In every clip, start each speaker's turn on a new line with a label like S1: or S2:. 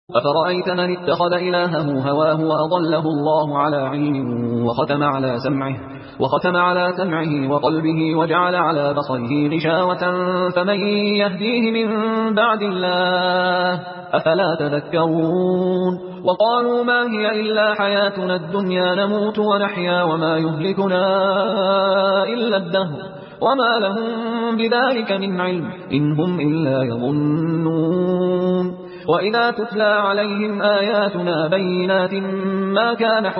S1: أفرأيت من اتخذ إلهه هواه وأضله الله على علم وختم على سمعه وقلبه وجعل على بصره غشاوة فمن يهديه من بعد الله أفلا تذكرون وقالوا ما هي إلا حياتنا الدنيا نموت ونحيا وما يهلكنا إلا الدهر وما لهم بذلك من علم إن هم إلا يظنون وإذا تتلى عليهم آياتنا بينات ما كان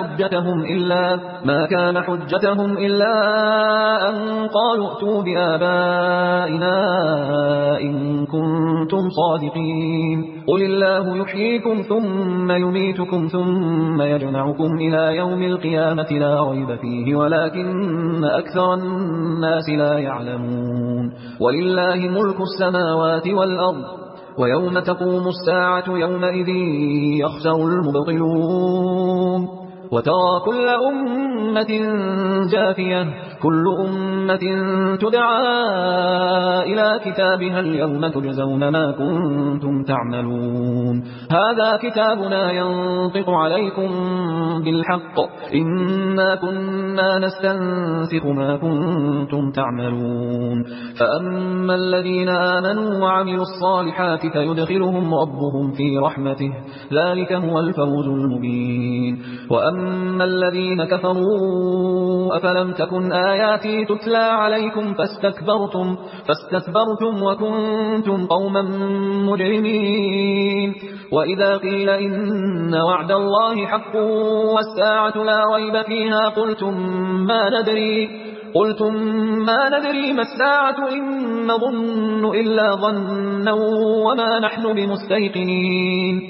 S1: حجتهم إلا أن قالوا ائتوا بآبائنا إن كنتم صادقين قل الله يحييكم ثم يميتكم ثم يجمعكم إلى يوم القيامة لا ريب فيه ولكن أكثر الناس لا يعلمون ولله ملك السماوات والأرض ويوم تقوم الساعة يومئذ يخسر المبطلون وترى كل أمة جاثية كل أمة تدعى إلى كتابها اليوم تجزون ما كنتم تعملون هذا كتابنا ينطق عليكم بالحق إنا كنا نستنسخ ما كنتم تعملون فأما الذين آمنوا وعملوا الصالحات فيدخلهم ربهم في رحمته ذلك هو الفوز المبين وأما الذين كفروا أفلم تكن آياتي تتلى عليكم فاستكبرتم وكنتم قوما مجرمين وإذا قيل إن وعد الله حق والساعة لا ريب فيها قلتم ما ندري ما الساعة إن نظن إلا ظنا وما نحن بمستيقنين